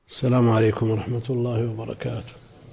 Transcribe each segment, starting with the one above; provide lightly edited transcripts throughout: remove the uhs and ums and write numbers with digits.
السلام عليكم ورحمة الله وبركاته.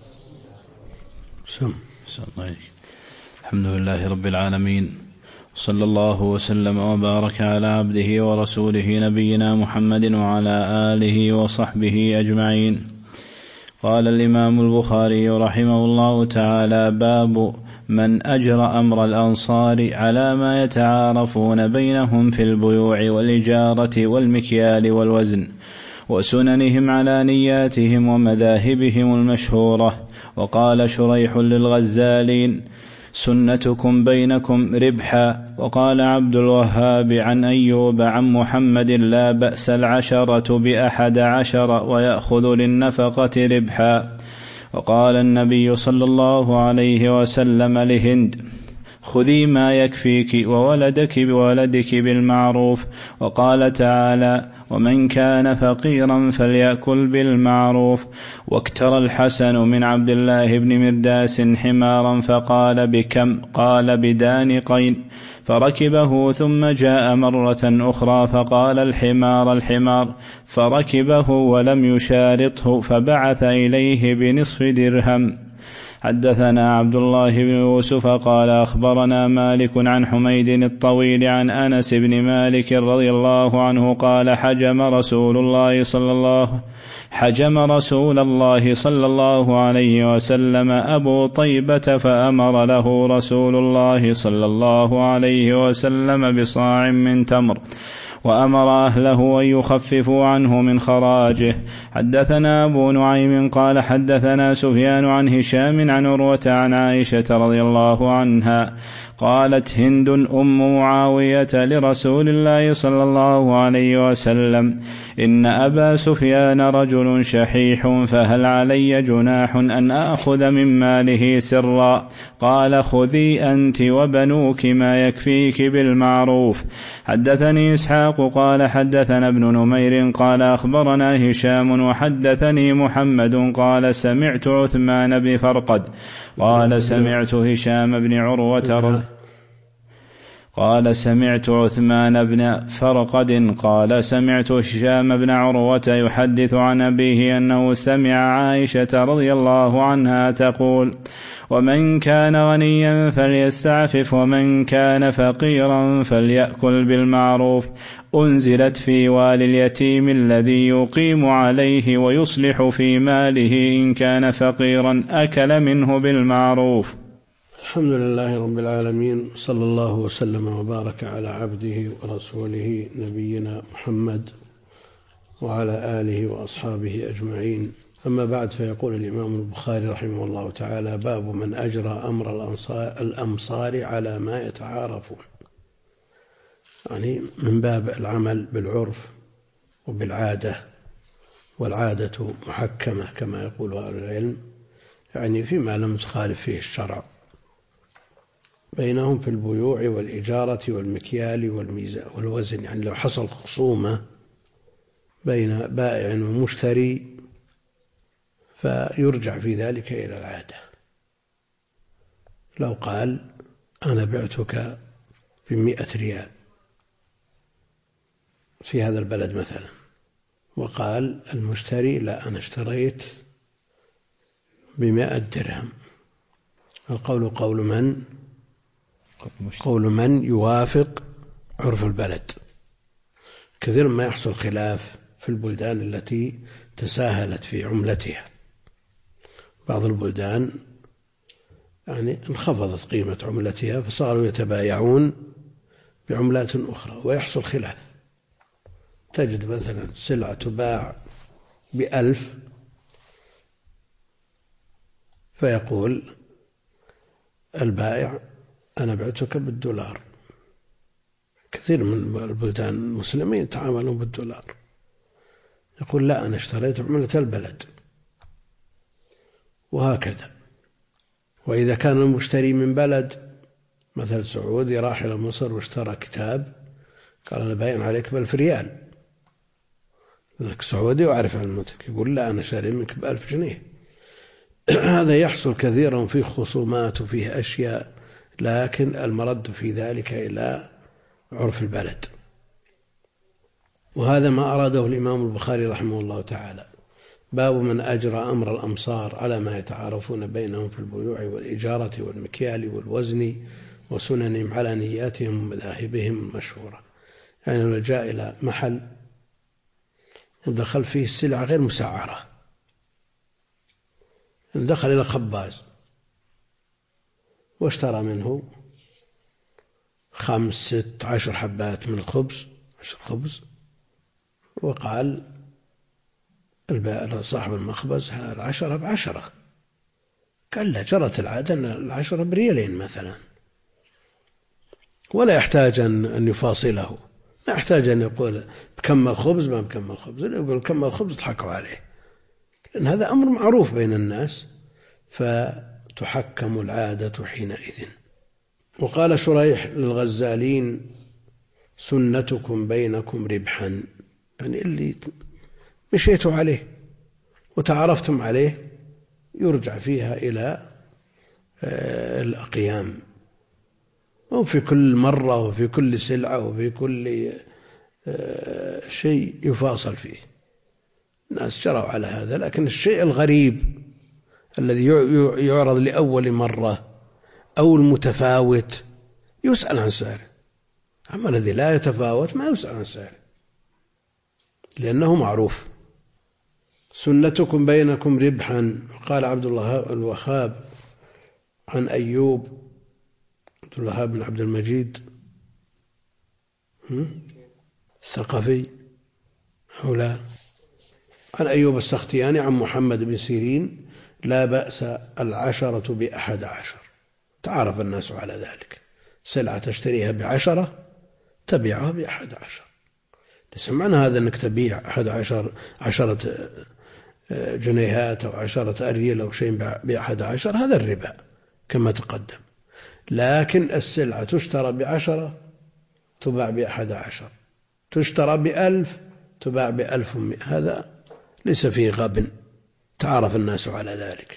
الحمد لله رب العالمين، صلى الله وسلم وبارك على عبده ورسوله نبينا محمد وعلى آله وصحبه أجمعين. قال الإمام البخاري رحمه الله تعالى: باب من أجرى أمر الأنصار على ما يتعارفون بينهم في البيوع والإجارة والمكيال والوزن، وسننهم على نياتهم ومذاهبهم المشهورة. وقال شريح للغزالين: سنتكم بينكم ربحا. وقال عبد الوهاب عن أيوب عن محمد: لا بأس 10 ب11 ويأخذ للنفقة ربحا. وقال النبي صلى الله عليه وسلم لهند: خذي ما يكفيك وولدك بولدك بالمعروف. وقال تعالى: ومن كان فقيرا فليأكل بالمعروف. واكترى الحسن من عبد الله بن مرداس حمارا فقال: بكم؟ قال: بدانقين. فركبه ثم جاء مرة أخرى فقال: الحمار. فركبه ولم يشارطه فبعث إليه بنصف درهم. حدثنا عبد الله بن يوسف قال: أخبرنا مالك عن حميد الطويل عن أنس بن مالك رضي الله عنه قال: حجم رسول الله صلى الله عليه وسلم أبو طيبة، فأمر له رسول الله صلى الله عليه وسلم بصاع من تمر، وأمر أهله أن يخففوا عنه من خراجه. حدثنا أبو نعيم قال: حدثنا سفيان عن هشام عن عروة عن عائشة رضي الله عنها قالت: هند أم معاوية لرسول الله صلى الله عليه وسلم: إن أبا سفيان رجل شحيح، فهل علي جناح أن أخذ من ماله سرا؟ قال: خذي أنت وبنوك ما يكفيك بالمعروف. حدثني إسحاق قال: حدثنا ابن نمير قال: أخبرنا هشام وحدثني محمد قال: سمعت عثمان بن فرقد قال: سمعت هشام بن عروة قال: سمعت عثمان بن فرقد قال: سمعت هشام بن عروة يحدث عن أبيه أنه سمع عائشة رضي الله عنها تقول: ومن كان غنيا فليستعفف ومن كان فقيرا فليأكل بالمعروف. أنزلت في والي اليتيم الذي يقيم عليه ويصلح في ماله إن كان فقيرا أكل منه بالمعروف. الحمد لله رب العالمين، صلى الله وسلم وبارك على عبده ورسوله نبينا محمد وعلى آله وأصحابه أجمعين. أما بعد، فيقول الإمام البخاري رحمه الله تعالى: باب من أجرى أمر الأمصار على ما يتعارفون، يعني من باب العمل بالعرف وبالعادة، والعادة محكمة كما يقول أهل العلم، يعني فيما لم تخالف فيه الشرع، بينهم في البيوع والإجارة والمكيال والوزن. يعني لو حصل خصومة بين بائع ومشتري فيرجع في ذلك إلى العادة. لو قال: أنا بعتك ب100 ريال في هذا البلد مثلا، وقال المشتري: لا، أنا اشتريت ب100 درهم. القول قول من يوافق عرف البلد. كثير ما يحصل خلاف في البلدان التي تساهلت في عملتها. بعض البلدان يعني انخفضت قيمة عملتها فصاروا يتبايعون بعملات أخرى ويحصل خلاف. تجد مثلا سلعة تباع ب1000 فيقول البائع: أنا بعتك بالدولار. كثير من البلدان المسلمين يتعاملون بالدولار. يقول: لا، أنا اشتريت عملة البلد. وهكذا. وإذا كان المشتري من بلد مثل سعودي راح إلى مصر واشترى كتاب، قال: أنا باين عليك ب1000 ريال، لأنك سعودي وأعرف علمتك. يقول: لا، أنا شاري منك ب1000 جنيه. هذا يحصل كثيرا في خصومات وفيه أشياء، لكن المرد في ذلك إلى عرف البلد. وهذا ما أراده الإمام البخاري رحمه الله تعالى. باب من أجرى أمر الأمصار على ما يتعارفون بينهم في البيوع والإجارة والمكيال والوزن وسننهم على نياتهم ومذاهبهم المشهورة. يعني لو جاء إلى محل ودخل فيه السلع غير مسعرة، دخل إلى خباز واشترى منه 5 6 10 حبات من الخبز، 10 خبز، وقال صاحب المخبز ال10 ب10. قال لا، جرت العادة أن 10 بريالين مثلا، ولا يحتاج أن يفاصله، ما يحتاج أن يقول بكم خبز ما بكم خبز، يقول كم الخبز ضحكوا عليه، لأن هذا أمر معروف بين الناس، فتحكم العادة حينئذ. وقال شريح للغزالين: سنتكم بينكم ربحا، يعني اللي مشيتوا عليه وتعرفتم عليه يرجع فيها إلى الأقيام، وفي كل مرة وفي كل سلعة وفي كل شيء يفاصل فيه. الناس جروا على هذا، لكن الشيء الغريب الذي يعرض لأول مرة أو المتفاوت يسأل عن سعره، أما الذي لا يتفاوت ما يسأل عن سعره لأنه معروف. سنتكم بينكم ربحا. قال عبد الله الوهاب عن أيوب، عبد الوهاب بن عبد المجيد الثقفي أو لا، عن أيوب السختياني عن محمد بن سيرين: لا بأس 10 ب11. تعرف الناس على ذلك، سلعة تشتريها ب10 تبيعها ب11. ليس معنى هذا أنك تبيع 10 جنيهات أو 10 أريل أو شيء ب11، هذا الربا كما تقدم. لكن السلعة تشترى ب10 تباع ب11، تشترى ب1000 تباع ب1100، هذا ليس فيه غبن، تعرف الناس على ذلك.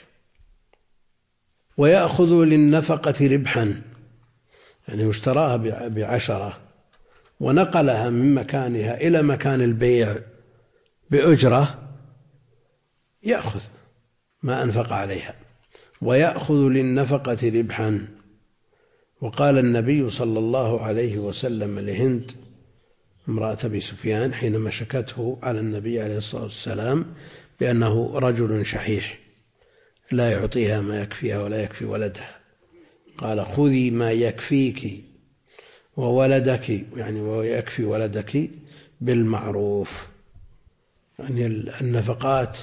ويأخذ للنفقة ربحا، يعني اشتراها ب10 ونقلها من مكانها إلى مكان البيع بأجرة، يأخذ ما أنفق عليها. ويأخذ للنفقة ربحا. وقال النبي صلى الله عليه وسلم لهند امرأة أبي سفيان حينما شكته على النبي عليه الصلاة والسلام بأنه رجل شحيح لا يعطيها ما يكفيها ولا يكفي ولدها، قال: خذي ما يكفيك وولدك، يعني ويكفي ولدك بالمعروف. يعني النفقات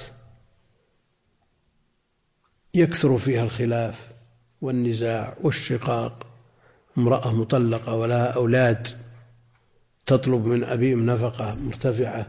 يكثر فيها الخلاف والنزاع والشقاق. امرأة مطلقة ولها أولاد تطلب من أبيهم نفقة مرتفعة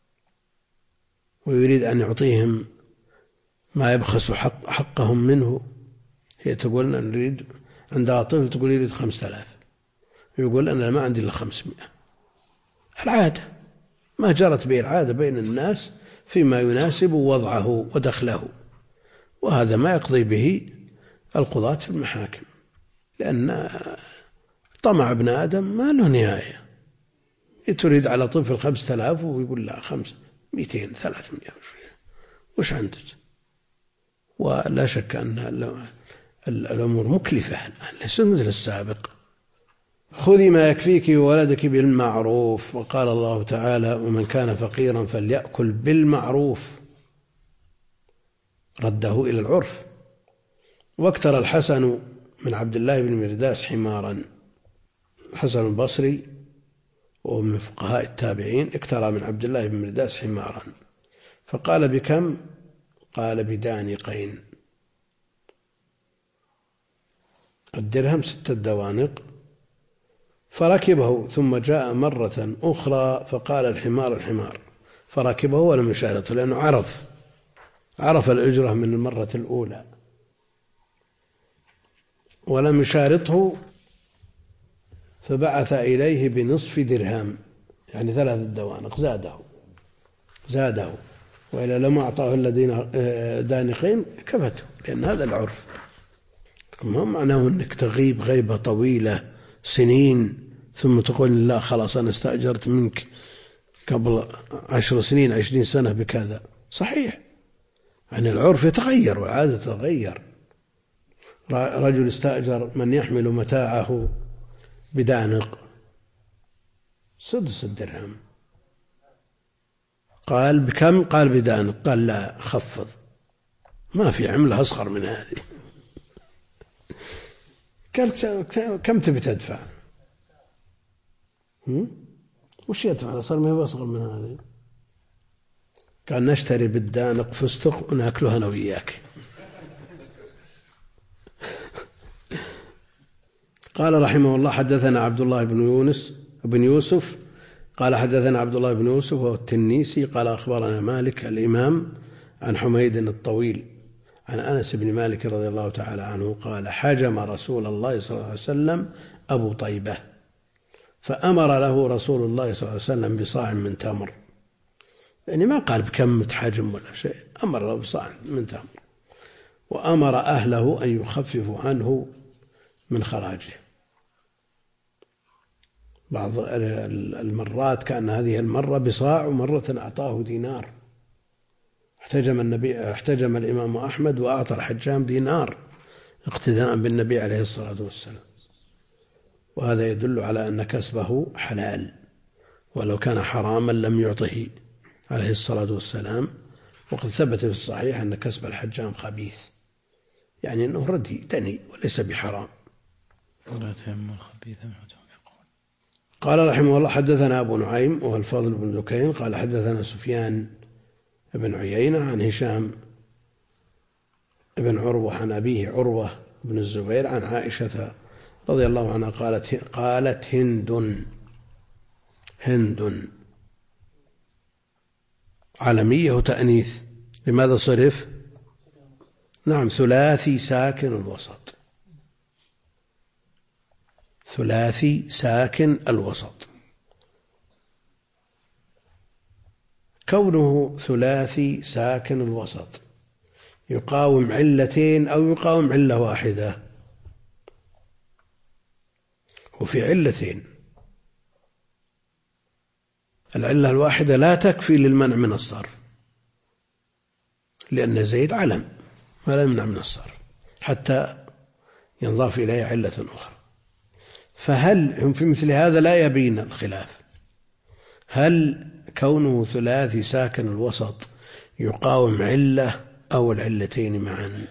ويريد أن يعطيهم ما يبخس حقهم منه، هي تقول أن نريد، عندها طفل تقول يريد 5000، يقول أنا ما عندي إلا 500. العادة ما جرت به العادة بين الناس فيما يناسب وضعه ودخله، وهذا ما يقضي به القضاة في المحاكم، لأن طمع ابن آدم ما له نهاية. تريد على طفل 5000 ويقول لا 200 300 وش عندك؟ ولا شك أن الأمور مكلفة الآن، ليس مثل السابق. خذي ما يكفيك وولدك بالمعروف. وقال الله تعالى: ومن كان فقيرا فليأكل بالمعروف، رده إلى العرف. واكتر الحسن من عبد الله بن مرداس حمارا. الحسن البصري وهو من فقهاء التابعين اكترى من عبد الله بن مرداس حمارا، فقال: بكم؟ قال: بدانقين، الدرهم 6 دوانق. فركبه ثم جاء مرة أخرى فقال: الحمار، فركبه ولم يشارطه، لأنه عرف الأجرة من المرة الأولى ولم يشارطه، فبعث إليه بنصف درهم، يعني 3 دوانق، زاده، وإلا لم أعطاه الذين دانقين كفته، لأن هذا العرف. ما معناه أنك تغيب غيبة طويلة سنين ثم تقول لا خلاص أنا استأجرت منك قبل 10 سنين 20 سنة بكذا. صحيح يعني العرف يتغير والعادة تتغير. رجل استأجر من يحمل متاعه بدانق 6 درهم، قال بكم؟ قال بدانق. قال لا، خفض، ما في عملة أصغر من هذه. قال كم تبي تدفع؟ وش يدفع؟ صار ما هو أصغر من هذه. قال نشتري بالدانق فستق ونأكلها أنا وياك. قال رحمه الله حدثنا عبد الله بن يوسف قال حدثنا عبد الله بن يوسف وهو التنيسي قال أخبرنا مالك الإمام عن حميد الطويل عن أنس بن مالك رضي الله تعالى عنه قال حجم رسول الله صلى الله عليه وسلم أبو طيبة فأمر له رسول الله صلى الله عليه وسلم بصاع من تمر، يعني ما قال بكم تحجم ولا شيء، أمر له بصاع من تمر، وأمر أهله أن يخففوا عنه من خراجه. بعض المرات كان هذه المرة بصاع ومرة أعطاه دينار. احتجم الإمام أحمد وأعطى الحجام دينار اقتداء بالنبي عليه الصلاة والسلام، وهذا يدل على أن كسبه حلال، ولو كان حراما لم يعطه عليه الصلاة والسلام. وقد ثبت في الصحيح أن كسب الحجام خبيث، يعني أنه ردي دني وليس بحرام. قال رحمه الله حدثنا أبو نعيم وهو الفضل بن ذكين قال حدثنا سفيان بن عيينة عن هشام بن عروة عن أبيه عروة بن الزبير عن عائشة رضي الله عنها قالت هند علمية وتأنيث، لماذا صرف؟ نعم، ثلاثي ساكن الوسط، ثلاثي ساكن الوسط. كونه ثلاثي ساكن الوسط يقاوم علتين أو يقاوم علة واحدة، وفي علتين. العلة الواحدة لا تكفي للمنع من الصرف، لأن زيد علم ولا يمنع من الصرف حتى ينضاف إليه علة أخرى. فهل هم في مثل هذا لا يبين الخلاف، هل كونه ثلاثي ساكن الوسط يقاوم علة أو العلتين معا؟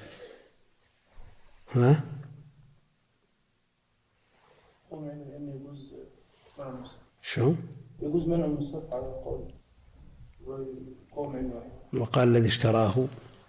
شو؟ يجوز منع من الصرف على القول ويقوم عين واحد. وقال الذي اشتراه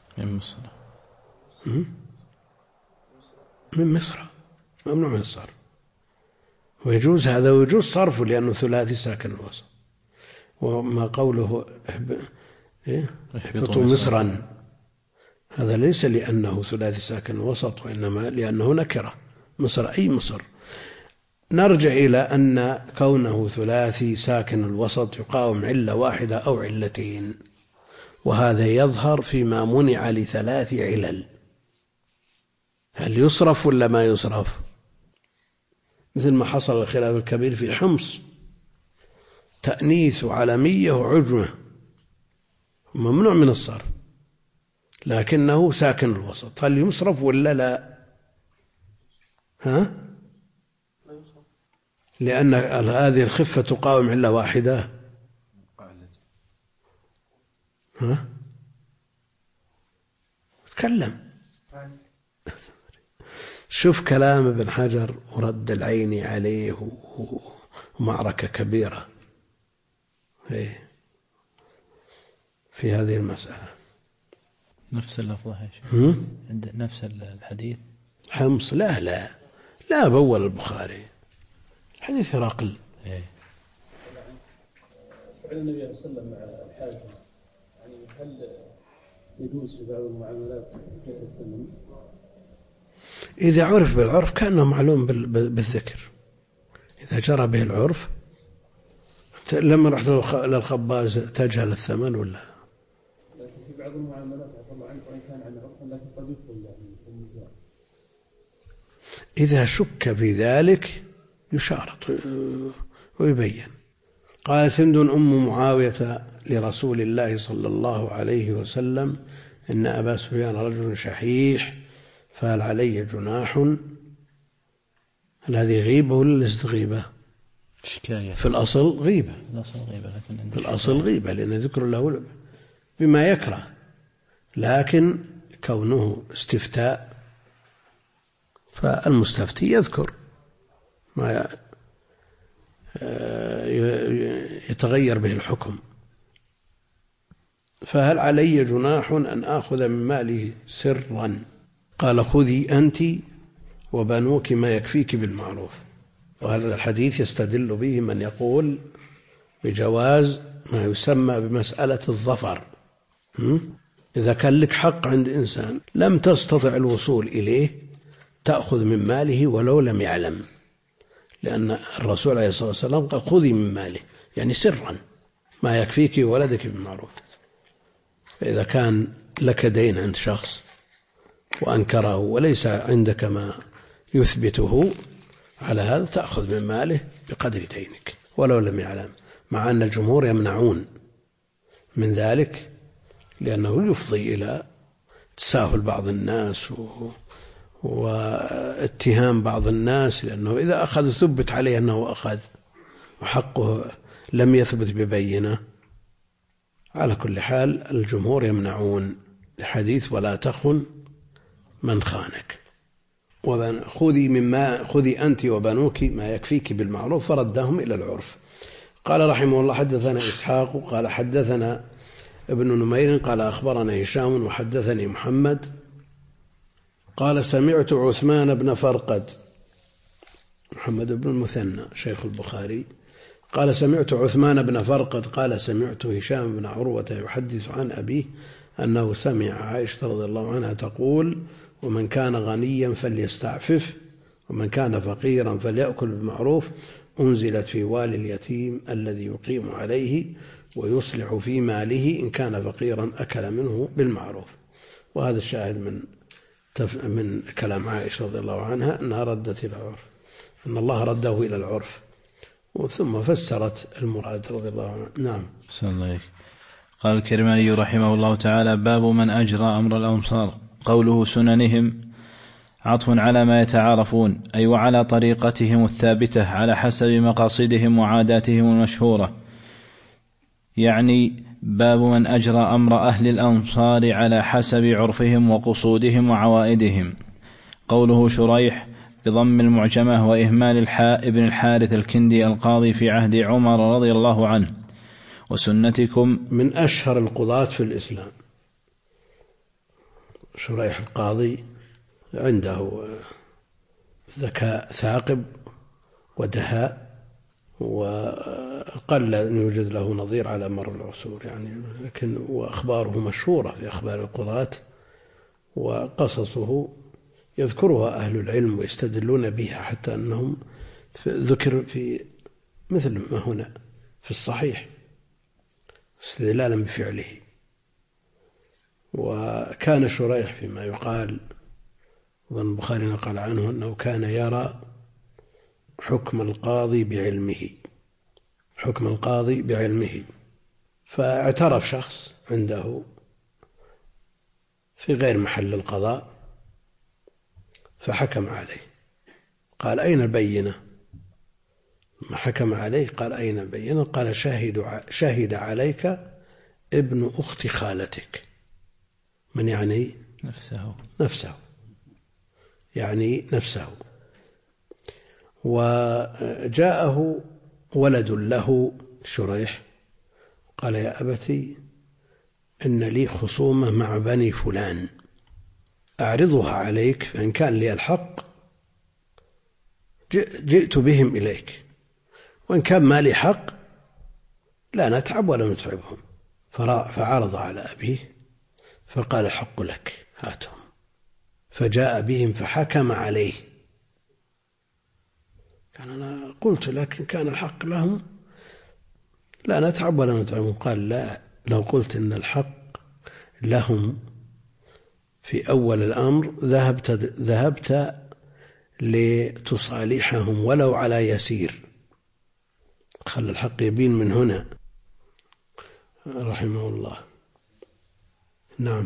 من مصر ممنوع من الصرف، ويجوز هذا ويجوز صرفه لأنه ثلاثي ساكن الوسط. وما قوله اهبطوا مصرا، هذا ليس لأنه ثلاثي ساكن الوسط، وإنما لأنه نكرة، مصر أي مصر. نرجع إلى أن كونه ثلاثي ساكن الوسط يقاوم علة واحدة أو علتين، وهذا يظهر فيما منع لثلاث علل. هل يصرف ولا ما يصرف؟ مثل ما حصل الخلاف الكبير في حمص، تأنيث علمية وعجمة ممنوع من الصرف لكنه ساكن الوسط، هل يصرف ولا لا؟ لأن هذه الخفة تقاوم علة واحدة. تكلم، شوف كلام ابن حجر ورد العين عليه ومعركة كبيرة في هذه المسألة. نفس اللفظة عند نفس الحديث حمص لا بول البخاري حديث هرقل. فعل النبي صلى الله عليه وسلم مع الحاجة، يعني هل يجوز في بعض المعاملات جهة الثمن؟ إذا عرف بالعرف كأنه معلوم بالذكر، إذا جرى به العرف. لما رحت للخباز تجهل الثمن ولا؟ لكن في بعض المعاملات طبعا وإن كان عن عرف لكن قد يدخل يعني النزاع. إذا شك في ذلك يشارط ويبين، قالت هند أم معاوية لرسول الله صلى الله عليه وسلم إن أبا سفيان رجل شحيح فهل علي جناح؟ هل هذه غيبة ولا ليست غيبة؟ شكاية. في الأصل غيبة، لكن في الأصل غيبة لأن ذكر له بما يكره، لكن كونه استفتاء فالمستفتي يذكر ما يتغير به الحكم. فهل علي جناح أن آخذ من مالي سرا؟ قال خذي أنت وبنوك ما يكفيك بالمعروف. وهذا الحديث يستدل به من يقول بجواز ما يسمى بمسألة الظفر. إذا كان لك حق عند إنسان لم تستطع الوصول إليه تأخذ من ماله ولو لم يعلم، لأن الرسول عليه الصلاة والسلام قال خذي من ماله يعني سرا ما يكفيك وولدك بالمعروف. فإذا كان لك دين عند شخص وأنكره وليس عندك ما يثبته على هذا تأخذ من ماله بقدر دينك ولو لم يعلم، مع أن الجمهور يمنعون من ذلك لأنه يفضي إلى تساهل بعض الناس واتهام بعض الناس، لأنه إذا أخذ ثبت عليه أنه أخذ وحقه لم يثبت ببينة. على كل حال الجمهور يمنعون لحديث ولا تخن من خانك. خذي أنت وبنوك ما يكفيك بالمعروف، فردهم إلى العرف. قال رحمه الله حدثنا إسحاق قال حدثنا ابن نمير قال أخبرنا هشام وحدثني محمد قال سمعت عثمان بن فرقد، محمد بن المثنى شيخ البخاري، قال سمعت عثمان بن فرقد قال سمعت هشام بن عروة يحدث عن أبيه أنه سمع عائشة رضي الله عنها تقول ومن كان غنيا فليستعفف ومن كان فقيرا فليأكل بالمعروف، أنزلت في والي اليتيم الذي يقيم عليه ويصلح في ماله إن كان فقيرا أكل منه بالمعروف. وهذا الشاهد من كلام عائشة رضي الله عنها أنها ردت إلى العرف، أن الله رده إلى العرف، ثم فسرت المراد رضي الله عنه. نعم. قال الكرماني رحمه الله تعالى باب من أجرى أمر الأمصار. قوله سننهم عطف على ما يتعارفون، أي وعلى طريقتهم الثابتة على حسب مقاصدهم وعاداتهم المشهورة، يعني باب من أجرى أمر أهل الأمصار على حسب عرفهم وقصودهم وعوائدهم. قوله شريح بضم المعجمة وإهمال الحاء ابن الحارث الكندي القاضي في عهد عمر رضي الله عنه. وسنتكم من أشهر القضاة في الإسلام شريح القاضي، عنده ذكاء ثاقب ودهاء، وقل أن يوجد له نظير على مر العصور يعني، لكن وأخباره مشهورة في أخبار القضاة، وقصصه يذكرها أهل العلم ويستدلون بها، حتى أنهم ذكر في مثل ما هنا في الصحيح استدلالا بفعله. وكان شريح فيما يقال وابن البخاري نقل عنه أنه كان يرى حكم القاضي بعلمه، فاعترف شخص عنده في غير محل القضاء فحكم عليه، قال أين البينة؟ ما حكم عليه قال أين البينة؟ قال شهد عليك ابن أخت خالتك. من يعني نفسه يعني نفسه. وجاءه ولد له شريح قال يا أبتي إن لي خصومة مع بني فلان أعرضها عليك، فإن كان لي الحق جئت بهم إليك، وإن كان ما لي حق لا نتعب ولا نتعبهم. فعرض على أبيه فقال الحق لك هاتهم، فجاء بهم فحكم عليه. كان أنا قلت لكن كان الحق لهم لا نتعب ولا نتعبهم. قال لا، لو قلت إن الحق لهم في أول الأمر ذهبت لتصالحهم ولو على يسير، خلى الحق يبين من هنا رحمه الله. نعم.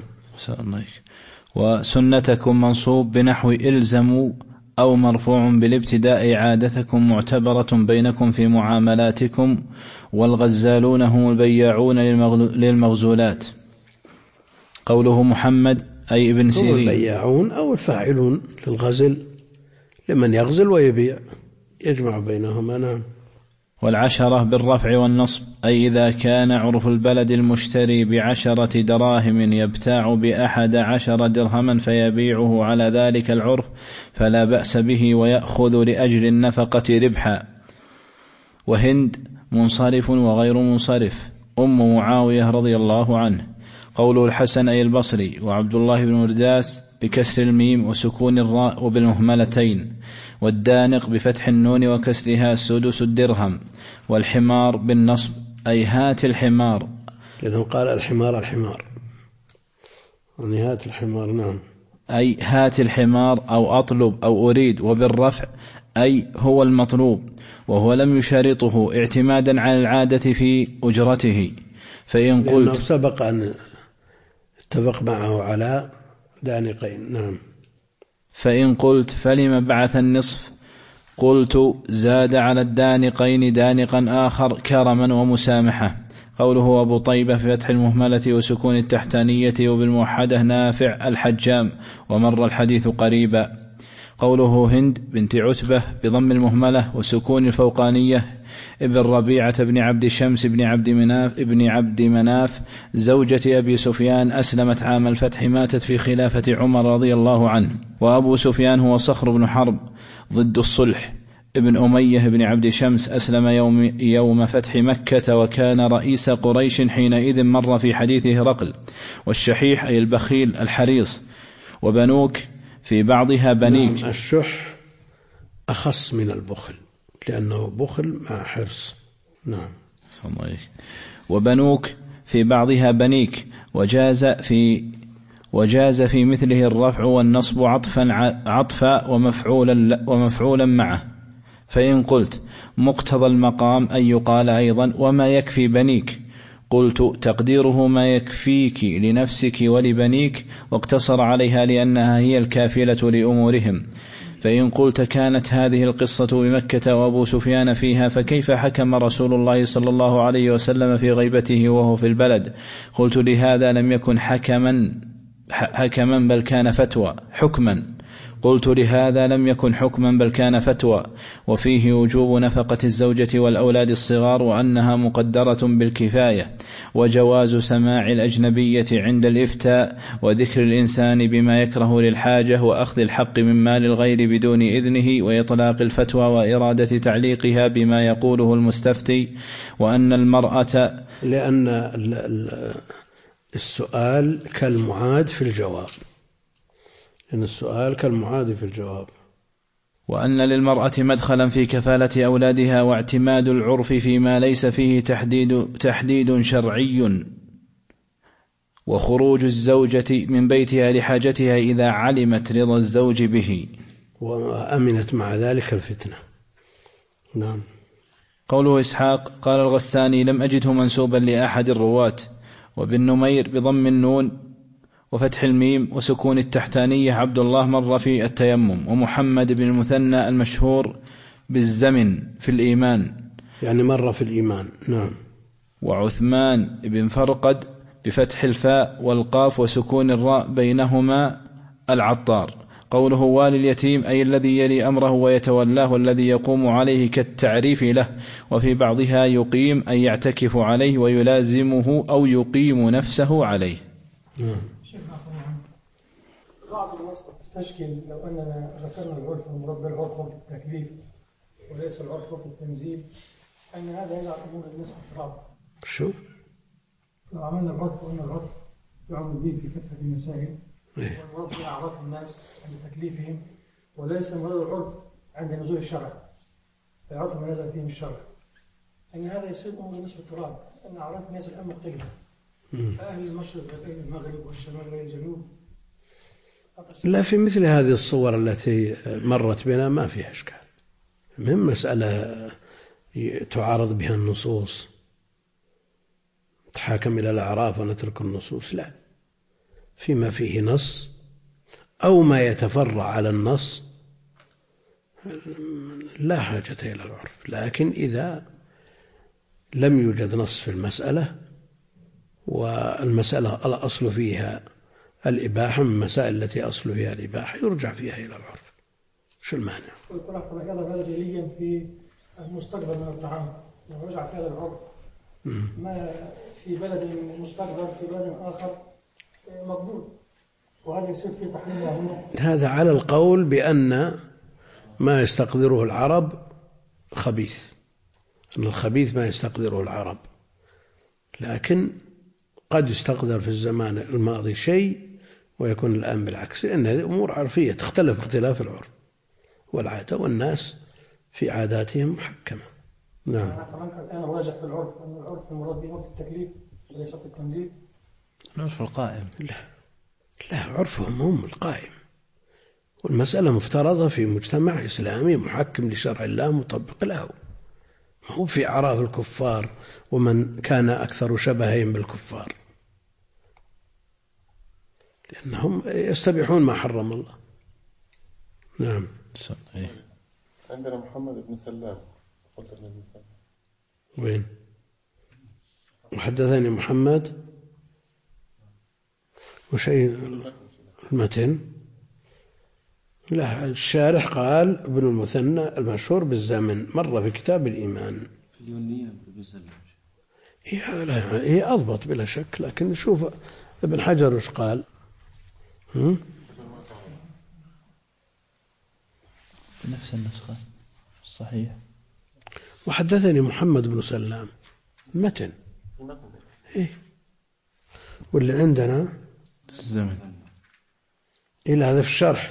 وسنتكم منصوب بنحو إلزموا، أو مرفوع بالابتداء عادتكم معتبرة بينكم في معاملاتكم، والغزالون هم البياعون للمغزولات. قوله محمد أي ابن سيرين، هم البياعون أو الفاعلون للغزل لمن يغزل ويبيع، يجمع بينهما. نعم. والعشرة بالرفع والنصب، أي إذا كان عرف البلد المشتري ب10 دراهم يبتاع ب11 درهما فيبيعه على ذلك العرف فلا بأس به، ويأخذ لأجل النفقة ربحا. وهند منصرف وغير منصرف، أم معاوية رضي الله عنه. قوله الحسن أي البصري، وعبد الله بن مرداس بكسر الميم وسكون الراء وبالمهملتين، والدانق بفتح النون وكسرها 6 الدرهم. والحمار بالنصب، أي هات الحمار، لأنه قال الحمار يعني هات الحمار. نعم. أي هات الحمار أو أطلب أو أريد. وبالرفع أي هو المطلوب، وهو لم يشارطه اعتمادا على العادة في أجرته. فإن قلت سبق أن اتفق معه على دانقين. نعم. فإن قلت فلم بعث النصف، قلت زاد على الدانقين دانقا آخر كرما ومسامحة. قوله أبو طيبة في فتح المهملة وسكون التحتانية وبالموحدة نافع الحجام، ومر الحديث قريبا. قوله هند بنت عتبة بضم المهملة وسكون الفوقانية ابن ربيعة بن عبد شمس بن عبد مناف زوجة أبي سفيان، أسلمت عام الفتح، ماتت في خلافة عمر رضي الله عنه. وأبو سفيان هو صخر بن حرب ضد الصلح ابن أمية بن عبد شمس، أسلم يوم فتح مكة، وكان رئيس قريش حينئذ، مر في حديث هرقل. والشحيح أي البخيل الحريص. وبنوك في بعضها بنيك. نعم. الشح أخص من البخل لأنه بخل مع حرص. نعم. وبنوك في بعضها بنيك، وجاز في مثله الرفع والنصب عطفا ومفعولا معه. فإن قلت مقتضى المقام أن يقال أيضا وما يكفي بنيك، قلت تقديره ما يكفيك لنفسك ولبنيك، واقتصر عليها لأنها هي الكافلة لأمورهم. فإن قلت كانت هذه القصة بمكة وأبو سفيان فيها، فكيف حكم رسول الله صلى الله عليه وسلم في غيبته وهو في البلد؟ قلت لهذا لم يكن حكما بل كان فتوى حكما. قلت لهذا لم يكن حكما بل كان فتوى. وفيه وجوب نفقة الزوجة والأولاد الصغار، وأنها مقدرة بالكفاية، وجواز سماع الأجنبية عند الإفتاء، وذكر الإنسان بما يكره للحاجة، وأخذ الحق من مال الغير بدون إذنه، وإطلاق الفتوى وإرادة تعليقها بما يقوله المستفتي. وأن المرأة، لأن السؤال كالمعاد في الجواب، إن السؤال كالمعاد في الجواب. وأن للمرأة مدخلا في كفالة أولادها، واعتماد العرف فيما ليس فيه تحديد شرعي، وخروج الزوجة من بيتها لحاجتها إذا علمت رضا الزوج به، وأمنت مع ذلك الفتنة. نعم. قوله إسحاق قال الغستاني لم أجده منسوبا لأحد الرواة. وبالنمير بضم النون وفتح الميم وسكون التحتانية عبد الله مر في التيمم. ومحمد بن المثنى المشهور بالزمن في الإيمان، يعني مر في الإيمان. نعم. وعثمان بن فرقد بفتح الفاء والقاف وسكون الراء بينهما العطار. قوله والي اليتيم أي الذي يلي أمره ويتولاه والذي يقوم عليه كالتعريف له. وفي بعضها يقيم أي يعتكف عليه ويلازمه أو يقيم نفسه عليه. بعض الناس تستشكل لو أننا ذكرنا العرف المراد بالعرف في التكليف وليس العرف في التنزيل، أن هذا يجعل أمور الناس اضطراب. شو؟ لو عملنا العرف وأن العرف يعمل به في كافة المسائل، والمراد به أعراف الناس عند تكليفهم، وليس مراد العرف عند نزول الشرع، العرف ما نزل فيهم الشرع، أن هذا يصير أمور الناس اضطراب، أن أعراف الناس الآن مختلفة، فأهل المشرق غير المغرب والشمال غير الجنوب. لا، في مثل هذه الصور التي مرت بنا ما فيها إشكال. المهم مسألة تعارض بها النصوص، تحاكم إلى الأعراف ونترك النصوص، لا، فيما فيه نص أو ما يتفرع على النص لا حاجة إلى العرف. لكن إذا لم يوجد نص في المسألة والمسألة الأصل فيها الإباحة من المسائل التي أصل فيها الإباحة يرجع فيها إلى العرف. شو المانع؟ هذا جليا في المستقبل من الطعام، لو رجع فيها العرف ما في بلد مستقبل في بلد آخر مقبول، وهذا يصير في تحريمها هنا. هذا على القول بأن ما يستقدره العرب خبيث، أن الخبيث ما يستقدره العرب، لكن قد يستقدر في الزمان الماضي شيء ويكون الآن بالعكس، لأن هذه أمور عرفية تختلف اختلاف العرف والعادة، والناس في عاداتهم محكمة. نعم. الآن راجع في العرف أن العرف المراد به وقت التكليف وليس وقت التنزيل. العرف القائم. لا، عرفهم هم القائم، والمسألة مفترضة في مجتمع إسلامي محكم لشرع الله مطبق له، هو في أعراف الكفار ومن كان أكثر شبههم بالكفار، لأنهم يستبيحون ما حرم الله. نعم. عندنا محمد بن سلام. وين؟ وحدثني محمد وشيء المتن. لا، الشارح قال ابن المثنى المشهور بالزمن، مرة في كتاب الإيمان. هي أضبط بلا شك، لكن نشوف ابن حجر وش قال. نفس النسخة صحيح. وحدثني محمد بن سلام المتن. إيه؟ واللي عندنا الزمن إلى هذا في الشرح.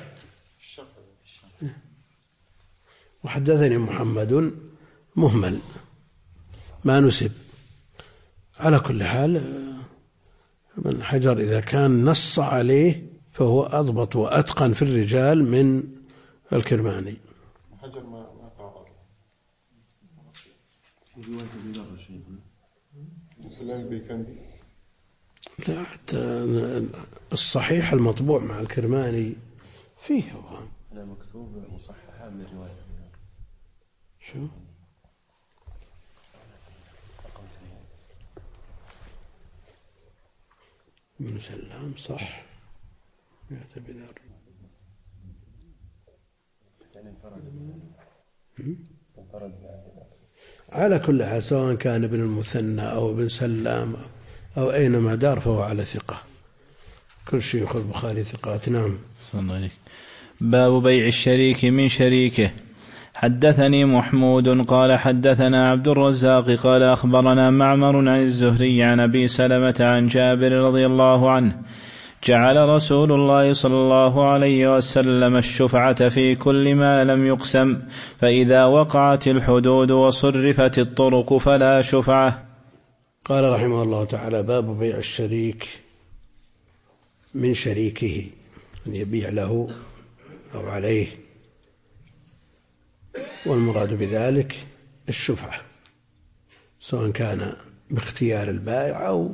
وحدثني محمد مهمل ما نسب. على كل حال ابن حجر إذا كان نص عليه فهو أضبط وأتقن في الرجال من الكرماني. حجر ما تعرض لا، حتى الصحيح المطبوع مع الكرماني فيه وهم. لا، مكتوب مصححة من الرواية. شو؟ ابن سلام صح يعتبر. على كل حال سواء كان ابن المثنى أو ابن سلام أو أينما دار فهو على ثقة، كل شيوخ البخاري ثقات. نعم. صلى الله عليه. باب بيع الشريك من شريكه. حدثني محمود قال حدثنا عبد الرزاق قال أخبرنا معمر عن الزهري عن أبي سلمة عن جابر رضي الله عنه جعل رسول الله صلى الله عليه وسلم الشفعة في كل ما لم يقسم، فإذا وقعت الحدود وصرفت الطرق فلا شفعة. قال رحمه الله تعالى: باب بيع الشريك من شريكه، أن يبيع له أو عليه، والمراد بذلك الشفعة، سواء كان باختيار البائع أو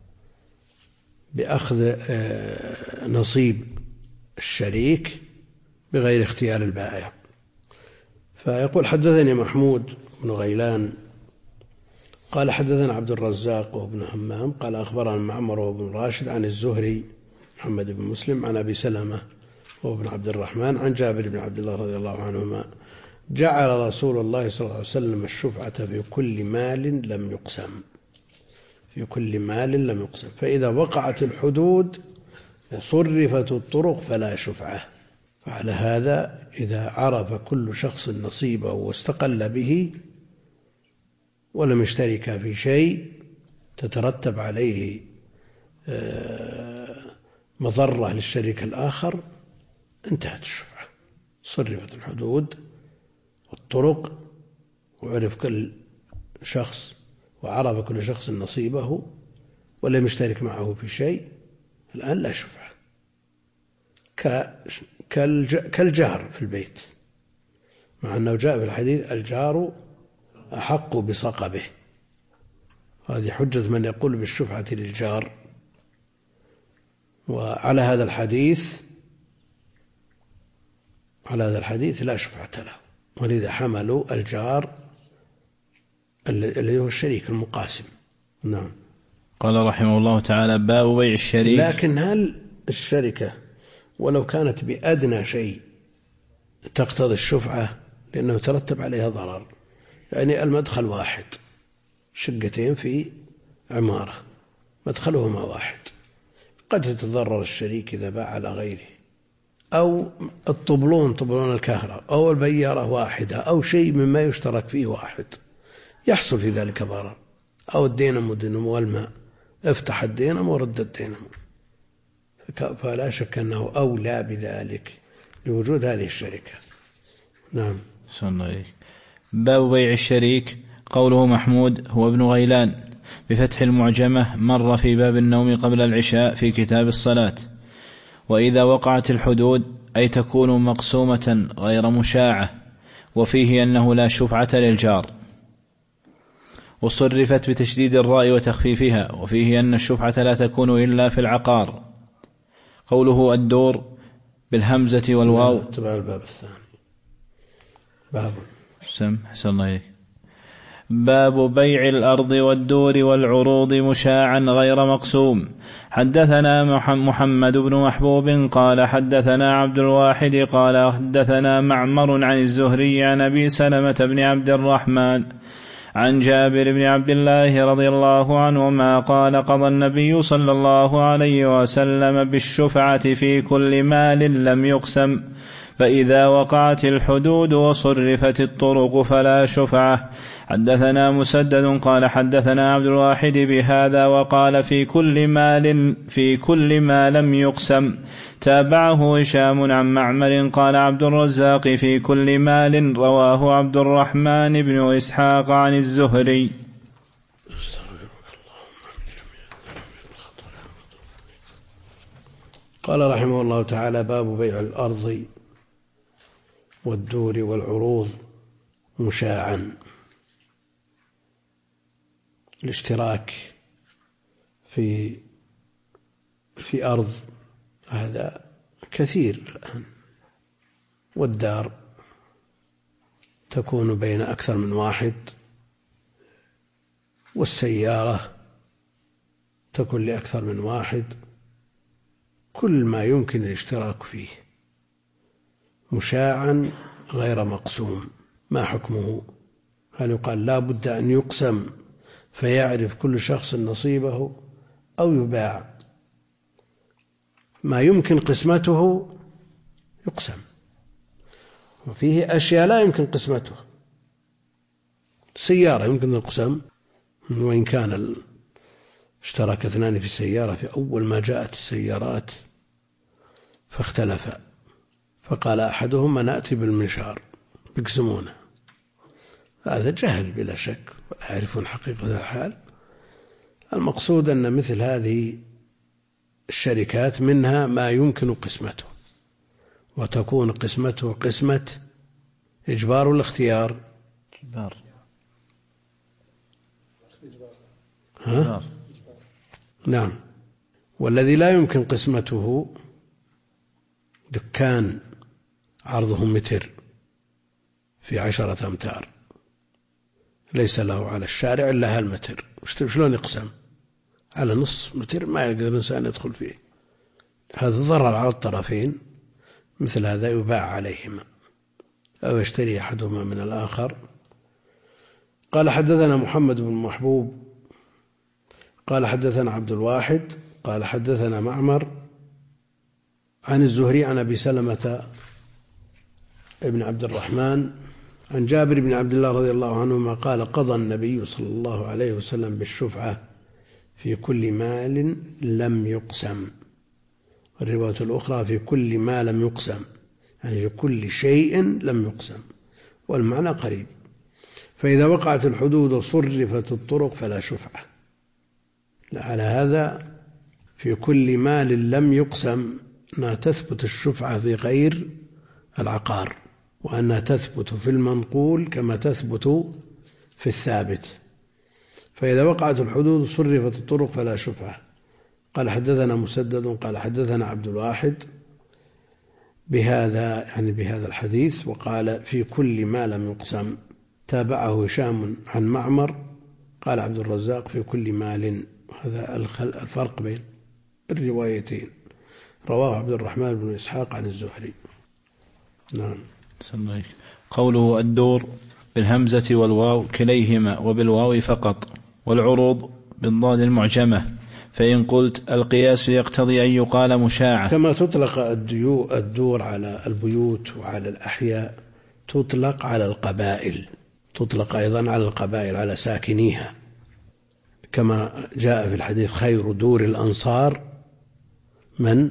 بأخذ نصيب الشريك بغير اختيار البائع. فيقول: حدثني محمود بن غيلان قال حدثنا عبد الرزاق وابن همام قال أخبرنا معمر وابن راشد عن الزهري محمد بن مسلم عن أبي سلمة وابن عبد الرحمن عن جابر بن عبد الله رضي الله عنهما جعل رسول الله صلى الله عليه وسلم الشفعة في كل مال لم يقسم، في كل مال لم يقسم، فإذا وقعت الحدود وصرفت الطرق فلا شفعة. فعلى هذا إذا عرف كل شخص نصيبه واستقل به ولم يشترك في شيء تترتب عليه مضرة للشريك الآخر، انتهت الشفعة، صرفت الحدود والطرق وعرف كل شخص وعرف كل شخص نصيبه ولم يشترك معه في شيء، الآن لا شفعة. كالجار في البيت، مع أنه جاء في الحديث: الجار أحق بصقبه. هذه حجة من يقول بالشفعة للجار. وعلى هذا الحديث لا شفعة له، ولذا حملوا الجار اللي هو الشريك المقاسم. نعم. قال رحمه الله تعالى: باب بيع الشريك. لكن هل الشركة ولو كانت بأدنى شيء تقتضي الشفعة؟ لأنه يترتب عليها ضرر. يعني المدخل واحد، شقتين في عمارة مدخلهما واحد، قد يتضرر الشريك إذا باع على غيره، أو طبلون الكهرباء، أو البيارة واحدة، أو شيء مما يشترك فيه واحد، يحصل في ذلك ضرر. أو الدينمو والماء، افتح الدينمو ورد الدينمو، فلا شك أنه أولى بذلك لوجود هذه الشركة. نعم. باب بيع الشريك. قوله محمود هو ابن غيلان بفتح المعجمة، مر في باب النوم قبل العشاء في كتاب الصلاة. وإذا وقعت الحدود أي تكون مقسومة غير مشاعة، وفيه أنه لا شفعة للجار. وصرفت بتشديد الراء وتخفيفها، وفيه أن الشفعة لا تكون إلا في العقار. قوله الدور بالهمزة والواو. تبع الباب الثاني. باب بيع الأرض والدور والعروض مشاعا غير مقسوم. حدثنا محمد بن محبوب قال حدثنا عبد الواحد قال حدثنا معمر عن الزهري عن أبي سلمة بن عبد الرحمن عن جابر بن عبد الله رضي الله عنهما قال: قضى النبي صلى الله عليه وسلم بالشفعة في كل مال لم يقسم، فإذا وقعت الحدود وصرفت الطرق فلا شفعة. حدثنا مسدد قال حدثنا عبد الواحد بهذا وقال في كل ما لم يقسم. تابعه هشام عن معمر قال عبد الرزاق في كل مال. رواه عبد الرحمن بن إسحاق عن الزهري. قال رحمه الله تعالى: باب بيع الأرض والدور والعروض مشاعا. الاشتراك في أرض هذا كثير الآن، والدار تكون بين أكثر من واحد، والسيارة تكون لأكثر من واحد. كل ما يمكن الاشتراك فيه مشاعا غير مقسوم. ما حكمه؟ هل يقال لا بد أن يقسم فيعرف كل شخص نصيبه، أو يباع؟ ما يمكن قسمته يقسم، وفيه أشياء لا يمكن قسمته. السيارة يمكن القسم، وإن كان اشترك اثنان في السيارة في أول ما جاءت السيارات فاختلفا، فقال أحدهما نأتي بالمنشار بيقسمونه. هذا جهل بلا شك، ولا يعرفون حقيقة الحال. المقصود أن مثل هذه الشركات منها ما يمكن قسمته، وتكون قسمته قسمة إجبار والاختيار. نعم. والذي لا يمكن قسمته دكان عرضه متر في 10 أمتار، ليس له على الشارع إلا هالمتر، شلون يقسم؟ على نصف متر ما يقدر الإنسان يدخل فيه. هذا ضرر على الطرفين. مثل هذا يباع عليهما أو يشتري أحدهما من الآخر. قال حدثنا محمد بن محبوب قال حدثنا عبد الواحد قال حدثنا معمر عن الزهري عن أبي سلمة ابن عبد الرحمن عن جابر بن عبد الله رضي الله عنهما قال: قضى النبي صلى الله عليه وسلم بالشفعة في كل مال لم يقسم. الرواية الأخرى في كل ما لم يقسم، يعني في كل شيء لم يقسم، والمعنى قريب. فإذا وقعت الحدود وصرفت الطرق فلا شفعة. على هذا في كل مال لم يقسم أنها تثبت الشفعة في غير العقار، وأنها تثبت في المنقول كما تثبت في الثابت، فإذا وقعت الحدود صرفت الطرق فلا شفعة. قال حدثنا مسدد قال حدثنا عبد الواحد بهذا، يعني بهذا الحديث، وقال في كل ما لم يقسم. تابعه هشام عن معمر قال عبد الرزاق في كل مال. هذا الفرق بين الروايتين. رواه عبد الرحمن بن إسحاق عن الزهري. نعم. قوله الدور بالهمزة والواو كليهما وبالواو فقط، والعروض بالضاد المعجمة. فإن قلت القياس يقتضي أن يقال مشاعة، كما تطلق الدور على البيوت وعلى الأحياء، تطلق على القبائل، تطلق أيضا على القبائل على ساكنيها، كما جاء في الحديث خير دور الأنصار من؟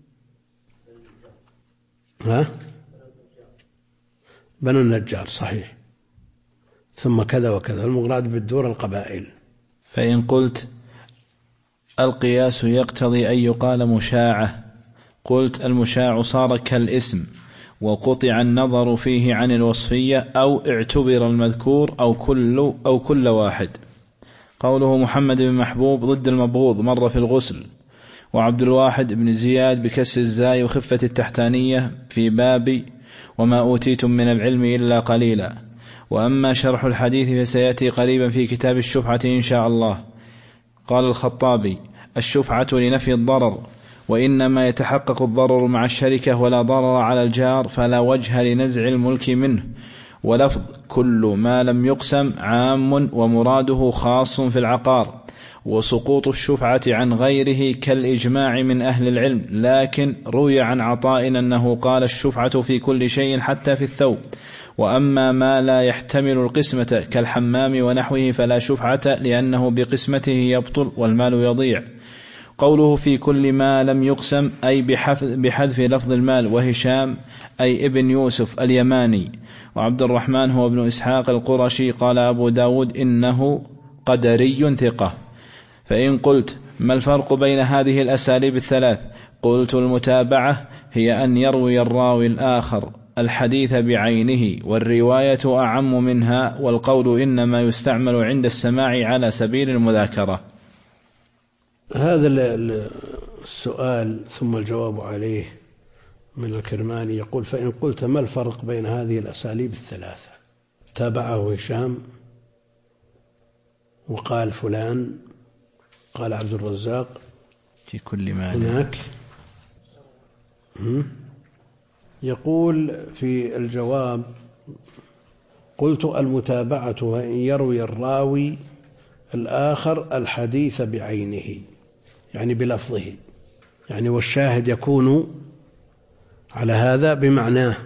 بنو النجار، صحيح. ثم كذا وكذا، المراد بالدور القبائل. فإن قلت القياس يقتضي أن يقال مشاعة، قلت المشاع صار كالاسم وقطع النظر فيه عن الوصفية، أو اعتبر المذكور أو كل واحد. قوله محمد بن محبوب ضد المبغوض مر في الغسل. وعبد الواحد بن زياد بكسر الزاي وخفة التحتانية في باب وما أوتيتم من العلم إلا قليلا. وأما شرح الحديث فسيأتي قريبا في كتاب الشفعة إن شاء الله. قال الخطابي الشفعة لنفي الضرر، وإنما يتحقق الضرر مع الشركة ولا ضرر على الجار، فلا وجه لنزع الملك منه. ولفظ كل ما لم يقسم عام ومراده خاص في العقار، وسقوط الشفعة عن غيره كالإجماع من أهل العلم. لكن روي عن عطاء أنه قال الشفعة في كل شيء حتى في الثوب. وأما ما لا يحتمل القسمة كالحمام ونحوه فلا شفعة، لأنه بقسمته يبطل والمال يضيع. قوله في كل ما لم يقسم أي بحذف لفظ المال. وهشام أي ابن يوسف اليماني. وعبد الرحمن هو ابن إسحاق القرشي. قال أبو داود إنه قدري ثقة. فإن قلت ما الفرق بين هذه الأساليب الثلاث؟ قلت المتابعة هي أن يروي الراوي الآخر الحديث بعينه، والرواية أعم منها، والقول إنما يستعمل عند السماع على سبيل المذاكرة. هذا السؤال ثم الجواب عليه من الكرماني. يقول فإن قلت ما الفرق بين هذه الأساليب الثلاثة؟ تابعه هشام وقال فلان، قال عبد الرزاق في كل ما هناك. يقول في الجواب قلت المتابعة وأن يروي الراوي الآخر الحديث بعينه، يعني بلفظه، يعني والشاهد يكون على هذا بمعناه.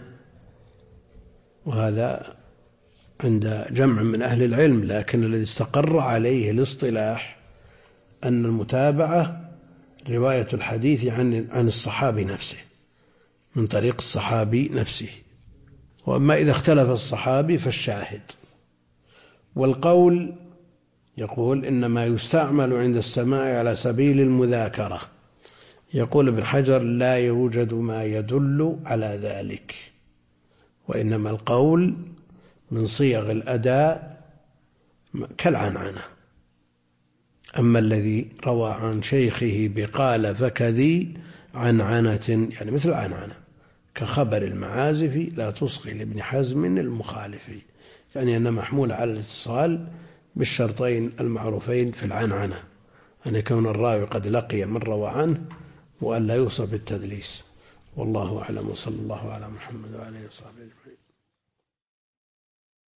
وهذا عند جمع من أهل العلم، لكن الذي استقر عليه الاصطلاح أن المتابعة رواية الحديث عن الصحابي نفسه، من طريق الصحابي نفسه. وأما إذا اختلف الصحابي فالشاهد. والقول يقول إنما يستعمل عند السماع على سبيل المذاكرة. يقول ابن حجر لا يوجد ما يدل على ذلك، وإنما القول من صيغ الأداء كالعنعنة. أما الذي روى عن شيخه بقال فكذي عنعنة، يعني مثل عنعنة كخبر المعازف لا تصغي لابن حزم المخالف، يعني أنه محمول على الاتصال بالشرطين المعروفين في العنعنة، أن يكون الراوي قد لقي من روى عنه وأن لا يوصف بالتدليس. والله أعلم، وصلى الله على محمد وعلى آله وصحبه أجمعين.